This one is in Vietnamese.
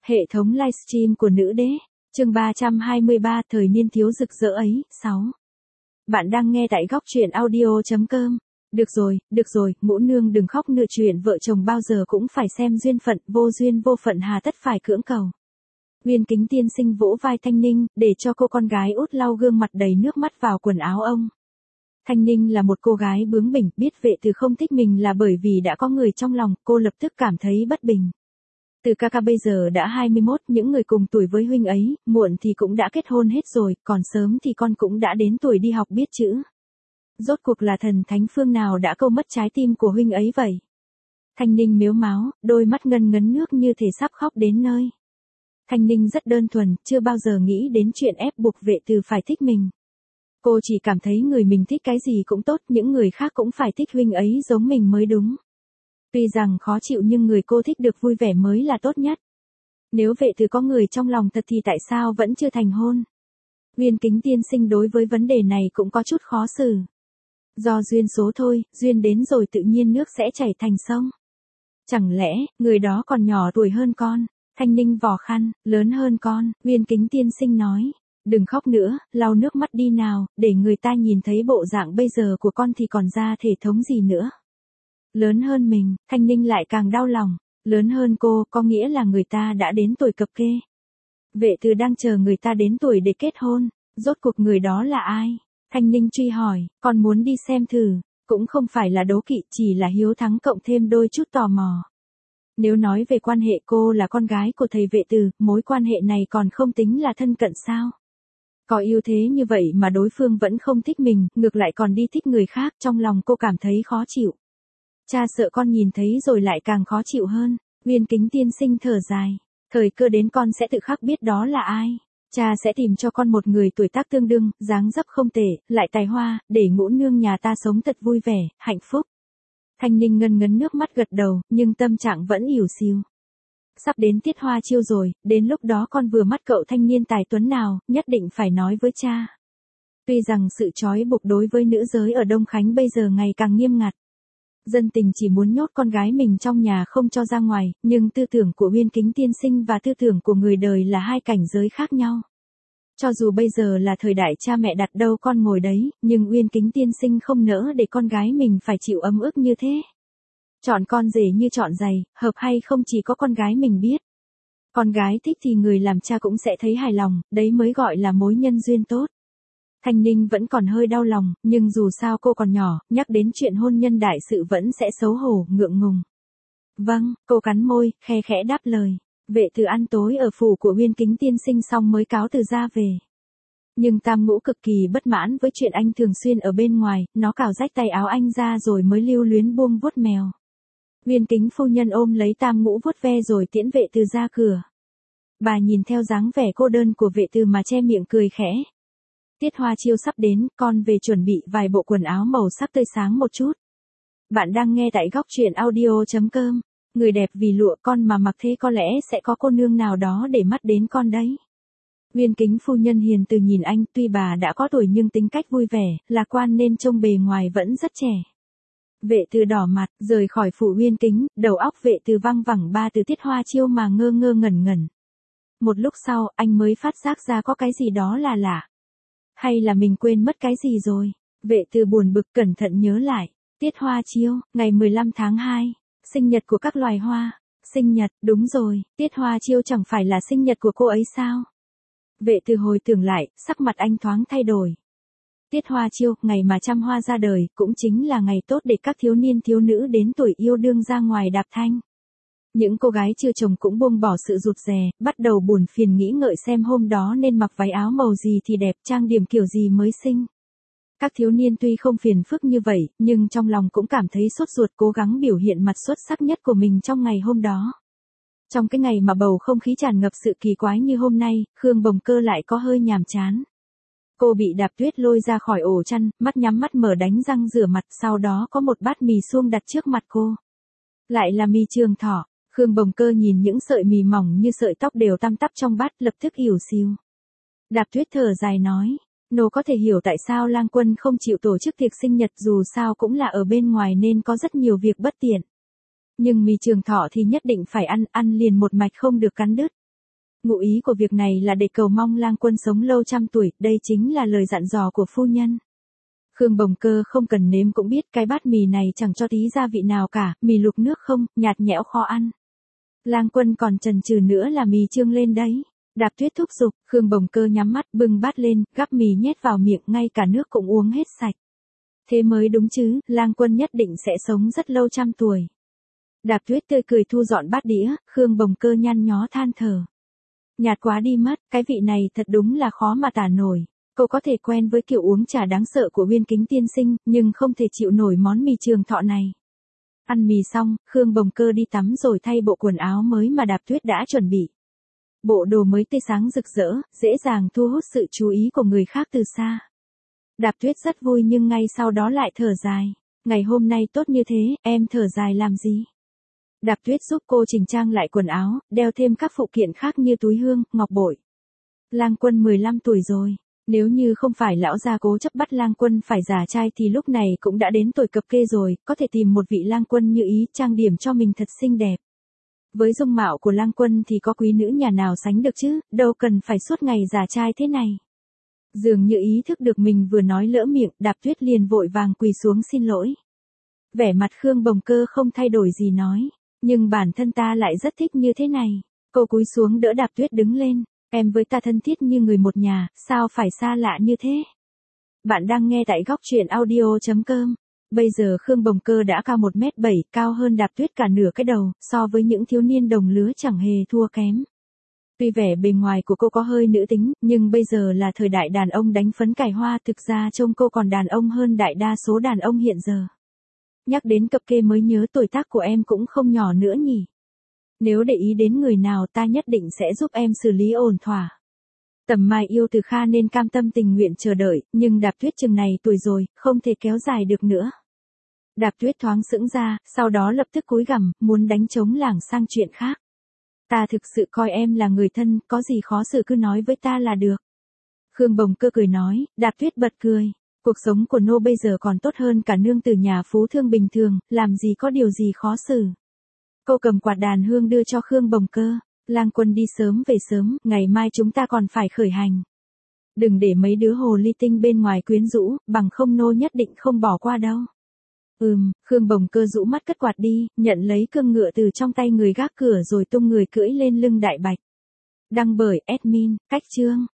Hệ thống livestream của nữ đế, chương 323 thời niên thiếu rực rỡ ấy, 6. Bạn đang nghe tại góc truyện audio.com. Được rồi, Ngũ nương đừng khóc nữa, chuyện vợ chồng bao giờ cũng phải xem duyên phận, vô duyên vô phận hà tất phải cưỡng cầu. Uyên Kính tiên sinh vỗ vai Thanh Ninh, để cho cô con gái út lau gương mặt đầy nước mắt vào quần áo ông. Thanh Ninh là một cô gái bướng bỉnh, biết Vệ Từ không thích mình là bởi vì đã có người trong lòng, cô lập tức cảm thấy bất bình. Từ ca ca bây giờ đã 21, những người cùng tuổi với huynh ấy, muộn thì cũng đã kết hôn hết rồi, còn sớm thì con cũng đã đến tuổi đi học biết chữ. Rốt cuộc là thần thánh phương nào đã câu mất trái tim của huynh ấy vậy? Thanh Ninh mếu máo, đôi mắt ngân ngấn nước như thể sắp khóc đến nơi. Thanh Ninh rất đơn thuần, chưa bao giờ nghĩ đến chuyện ép buộc Vệ Từ phải thích mình. Cô chỉ cảm thấy người mình thích cái gì cũng tốt, những người khác cũng phải thích huynh ấy giống mình mới đúng. Tuy rằng khó chịu nhưng người cô thích được vui vẻ mới là tốt nhất. Nếu Vệ Từ có người trong lòng thật thì tại sao vẫn chưa thành hôn? Uyên Kính tiên sinh đối với vấn đề này cũng có chút khó xử. Do duyên số thôi, duyên đến rồi tự nhiên nước sẽ chảy thành sông. Chẳng lẽ, người đó còn nhỏ tuổi hơn con? Thanh Ninh vò khăn, lớn hơn con, Uyên Kính tiên sinh nói. Đừng khóc nữa, lau nước mắt đi nào, để người ta nhìn thấy bộ dạng bây giờ của con thì còn ra thể thống gì nữa. Lớn hơn mình, Thanh Ninh lại càng đau lòng. Lớn hơn cô, có nghĩa là người ta đã đến tuổi cập kê. Vệ Từ đang chờ người ta đến tuổi để kết hôn. Rốt cuộc người đó là ai? Thanh Ninh truy hỏi, con muốn đi xem thử. Cũng không phải là đố kỵ, chỉ là hiếu thắng cộng thêm đôi chút tò mò. Nếu nói về quan hệ cô là con gái của thầy Vệ Từ, mối quan hệ này còn không tính là thân cận sao? Có yêu thế như vậy mà đối phương vẫn không thích mình, ngược lại còn đi thích người khác, trong lòng cô cảm thấy khó chịu. Cha sợ con nhìn thấy rồi lại càng khó chịu hơn. Uyên Kính tiên sinh thở dài. Thời cơ đến con sẽ tự khắc biết đó là ai. Cha sẽ tìm cho con một người tuổi tác tương đương, dáng dấp không tệ, lại tài hoa, để Ngũ nương nhà ta sống thật vui vẻ, hạnh phúc. Thanh Ninh ngân ngấn nước mắt gật đầu, nhưng tâm trạng vẫn ỉu xìu. Sắp đến tiết hoa chiêu rồi, đến lúc đó con vừa mắt cậu thanh niên tài tuấn nào, nhất định phải nói với cha. Tuy rằng sự trói buộc đối với nữ giới ở Đông Khánh bây giờ ngày càng nghiêm ngặt. Dân tình chỉ muốn nhốt con gái mình trong nhà không cho ra ngoài, nhưng tư tưởng của Uyên Kính tiên sinh và tư tưởng của người đời là hai cảnh giới khác nhau. Cho dù bây giờ là thời đại cha mẹ đặt đâu con ngồi đấy, nhưng Uyên Kính tiên sinh không nỡ để con gái mình phải chịu ấm ức như thế. Chọn con rể như chọn giày, hợp hay không chỉ có con gái mình biết. Con gái thích thì người làm cha cũng sẽ thấy hài lòng, đấy mới gọi là mối nhân duyên tốt. Thanh Ninh vẫn còn hơi đau lòng, nhưng dù sao cô còn nhỏ, nhắc đến chuyện hôn nhân đại sự vẫn sẽ xấu hổ, ngượng ngùng. Vâng, cô cắn môi, khe khẽ đáp lời. Vệ Từ ăn tối ở phủ của Uyên Kính tiên sinh xong mới cáo từ ra về. Nhưng Tam Ngũ cực kỳ bất mãn với chuyện anh thường xuyên ở bên ngoài, nó cào rách tay áo anh ra rồi mới lưu luyến buông vuốt mèo. Uyên Kính phu nhân ôm lấy Tam Ngũ vuốt ve rồi tiễn Vệ Từ ra cửa. Bà nhìn theo dáng vẻ cô đơn của Vệ Từ mà che miệng cười khẽ. Tiết hoa chiêu sắp đến, con về chuẩn bị vài bộ quần áo màu sắc tươi sáng một chút. Bạn đang nghe tại góc truyện audio.com. Người đẹp vì lụa, con mà mặc thế có lẽ sẽ có cô nương nào đó để mắt đến con đấy. Uyên Kính phu nhân hiền từ nhìn anh, tuy bà đã có tuổi nhưng tính cách vui vẻ, lạc quan nên trông bề ngoài vẫn rất trẻ. Vệ Từ đỏ mặt, rời khỏi phủ Uyên Kính, đầu óc Vệ Từ văng vẳng ba từ tiết hoa chiêu mà ngơ ngơ ngẩn ngẩn. Một lúc sau, anh mới phát giác ra có cái gì đó là lạ. Hay là mình quên mất cái gì rồi? Vệ Từ buồn bực cẩn thận nhớ lại. Tiết hoa chiêu, ngày 15 tháng 2, sinh nhật của các loài hoa. Sinh nhật, đúng rồi, tiết hoa chiêu chẳng phải là sinh nhật của cô ấy sao? Vệ Từ hồi tưởng lại, sắc mặt anh thoáng thay đổi. Tiết hoa chiêu, ngày mà trăm hoa ra đời, cũng chính là ngày tốt để các thiếu niên thiếu nữ đến tuổi yêu đương ra ngoài đạp thanh. Những cô gái chưa chồng cũng buông bỏ sự rụt rè, bắt đầu buồn phiền nghĩ ngợi xem hôm đó nên mặc váy áo màu gì thì đẹp, trang điểm kiểu gì mới xinh. Các thiếu niên tuy không phiền phức như vậy, nhưng trong lòng cũng cảm thấy sốt ruột cố gắng biểu hiện mặt xuất sắc nhất của mình trong ngày hôm đó. Trong cái ngày mà bầu không khí tràn ngập sự kỳ quái như hôm nay, Khương Bồng Cơ lại có hơi nhàm chán. Cô bị Đạp Tuyết lôi ra khỏi ổ chăn, mắt nhắm mắt mở đánh răng rửa mặt, sau đó có một bát mì suông đặt trước mặt cô. Lại là mì Trường Thọ. Khương Bồng Cơ nhìn những sợi mì mỏng như sợi tóc đều tăm tắp trong bát, lập tức ỉu xìu. Đạp Tuyết thở dài nói, nô có thể hiểu tại sao Lang Quân không chịu tổ chức tiệc sinh nhật, dù sao cũng là ở bên ngoài nên có rất nhiều việc bất tiện. Nhưng mì Trường Thọ thì nhất định phải ăn liền một mạch không được cắn đứt. Ngụ ý của việc này là để cầu mong Lang Quân sống lâu trăm tuổi, đây chính là lời dặn dò của phu nhân. Khương Bồng Cơ không cần nếm cũng biết cái bát mì này chẳng cho tí gia vị nào cả, mì luộc nước không, nhạt nhẽo khó ăn. Lang Quân còn chần chừ nữa là mì trương lên đấy. Đạp Tuyết thúc giục, Khương Bồng Cơ nhắm mắt bưng bát lên, gắp mì nhét vào miệng, ngay cả nước cũng uống hết sạch. Thế mới đúng chứ, Lang Quân nhất định sẽ sống rất lâu trăm tuổi. Đạp Tuyết tươi cười thu dọn bát đĩa, Khương Bồng Cơ nhăn nhó than thở. Nhạt quá đi mất, cái vị này thật đúng là khó mà tả nổi. Cô có thể quen với kiểu uống trà đáng sợ của Uyên Kính tiên sinh, nhưng không thể chịu nổi món mì Trường Thọ này. Ăn mì xong, Khương Bồng Cơ đi tắm rồi thay bộ quần áo mới mà Đạp Tuyết đã chuẩn bị. Bộ đồ mới tươi sáng rực rỡ, dễ dàng thu hút sự chú ý của người khác từ xa. Đạp Tuyết rất vui nhưng ngay sau đó lại thở dài. Ngày hôm nay tốt như thế, em thở dài làm gì? Đạp Tuyết giúp cô chỉnh trang lại quần áo, đeo thêm các phụ kiện khác như túi hương, ngọc bội. Lang Quân 15 tuổi rồi. Nếu như không phải lão gia cố chấp bắt Lang Quân phải già trai thì lúc này cũng đã đến tuổi cập kê rồi, có thể tìm một vị Lang Quân như ý trang điểm cho mình thật xinh đẹp. Với dung mạo của Lang Quân thì có quý nữ nhà nào sánh được chứ, đâu cần phải suốt ngày già trai thế này. Dường như ý thức được mình vừa nói lỡ miệng, Đạp Tuyết liền vội vàng quỳ xuống xin lỗi. Vẻ mặt Khương Bồng Cơ không thay đổi gì nói, nhưng bản thân ta lại rất thích như thế này. Cô cúi xuống đỡ Đạp Tuyết đứng lên, em với ta thân thiết như người một nhà, sao phải xa lạ như thế? Bạn đang nghe tại góc truyện audio.com. Bây giờ Khương Bồng Cơ đã cao 1m7, cao hơn Đạp Tuyết cả nửa cái đầu, so với những thiếu niên đồng lứa chẳng hề thua kém. Tuy vẻ bề ngoài của cô có hơi nữ tính, nhưng bây giờ là thời đại đàn ông đánh phấn cài hoa, thực ra trông cô còn đàn ông hơn đại đa số đàn ông hiện giờ. Nhắc đến cập kê mới nhớ tuổi tác của em cũng không nhỏ nữa nhỉ. Nếu để ý đến người nào ta nhất định sẽ giúp em xử lý ổn thỏa. Tầm Mai yêu từ Kha nên cam tâm tình nguyện chờ đợi, nhưng Đạp Tuyết chừng này tuổi rồi, không thể kéo dài được nữa. Đạp Tuyết thoáng sững ra, sau đó lập tức cúi gằm, muốn đánh trống lảng sang chuyện khác. Ta thực sự coi em là người thân, có gì khó xử cứ nói với ta là được. Khương Bồng Cơ cười nói, Đạp Tuyết bật cười. Cuộc sống của nô bây giờ còn tốt hơn cả nương tử nhà phú thương bình thường, làm gì có điều gì khó xử. Cô cầm quạt đàn hương đưa cho Khương Bồng Cơ. Lang Quân đi sớm về sớm, ngày mai chúng ta còn phải khởi hành. Đừng để mấy đứa hồ ly tinh bên ngoài quyến rũ, bằng không nô nhất định không bỏ qua đâu. Khương Bồng Cơ rũ mắt cất quạt đi, nhận lấy cương ngựa từ trong tay người gác cửa rồi tung người cưỡi lên lưng Đại Bạch. Đăng bởi admin, Cách Chương.